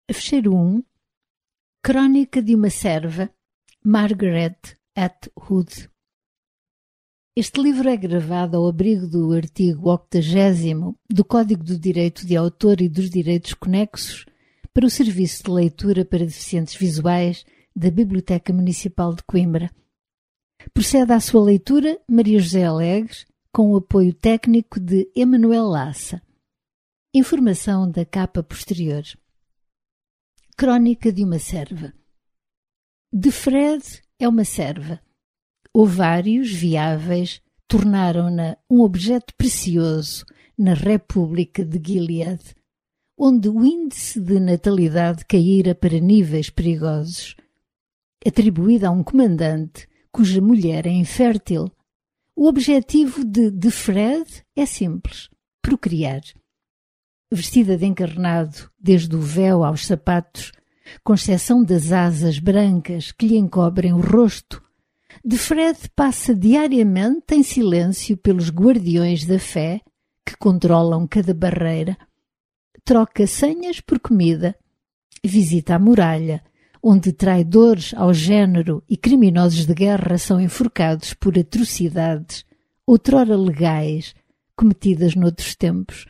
Fecheiro 1. Crónica de uma serva, Margaret Atwood. Este livro é gravado ao abrigo do artigo 80º do Código do Direito de Autor e dos Direitos Conexos para o Serviço de Leitura para Deficientes Visuais da Biblioteca Municipal de Coimbra. Procede à sua leitura Maria José Alegres, com o apoio técnico de Emanuel Lassa. Informação da capa posterior. Crónica de uma serva. Defred é uma serva. Ovários viáveis tornaram-na um objeto precioso na República de Gilead, onde o índice de natalidade caíra para níveis perigosos. Atribuída a um comandante cuja mulher é infértil, o objetivo de Defred é simples: procriar. Vestida de encarnado, desde o véu aos sapatos, com exceção das asas brancas que lhe encobrem o rosto, Defred passa diariamente em silêncio pelos guardiões da fé que controlam cada barreira. Troca senhas por comida, visita a muralha, onde traidores ao género e criminosos de guerra são enforcados por atrocidades, outrora legais, cometidas noutros tempos.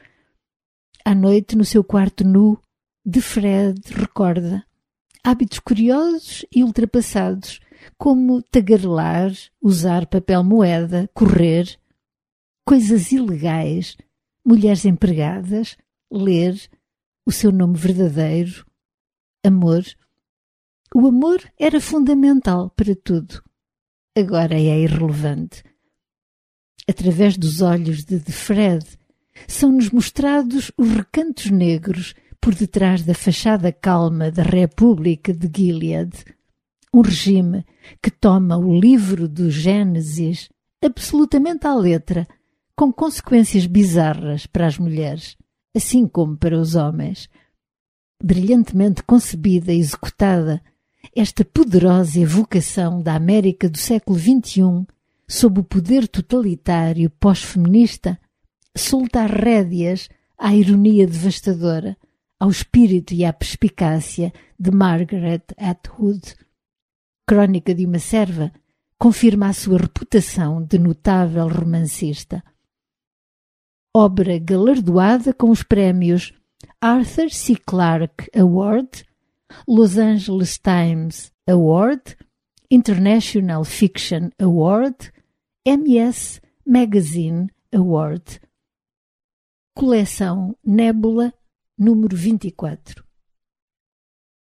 À noite, no seu quarto nu, Defred recorda hábitos curiosos e ultrapassados, como tagarelar, usar papel moeda, correr, coisas ilegais, mulheres empregadas, ler, o seu nome verdadeiro, amor. O amor era fundamental para tudo. Agora é irrelevante. Através dos olhos de Defred, são-nos mostrados os recantos negros por detrás da fachada calma da República de Gilead, um regime que toma o livro do Gênesis absolutamente à letra, com consequências bizarras para as mulheres, assim como para os homens. Brilhantemente concebida e executada, esta poderosa evocação da América do século XXI, sob o poder totalitário pós-feminista, solta as rédeas à ironia devastadora, ao espírito e à perspicácia de Margaret Atwood. Crónica de uma serva confirma a sua reputação de notável romancista. Obra galardoada com os prémios Arthur C. Clarke Award, Los Angeles Times Award, International Fiction Award, MS Magazine Award. Coleção Nébula, número 24.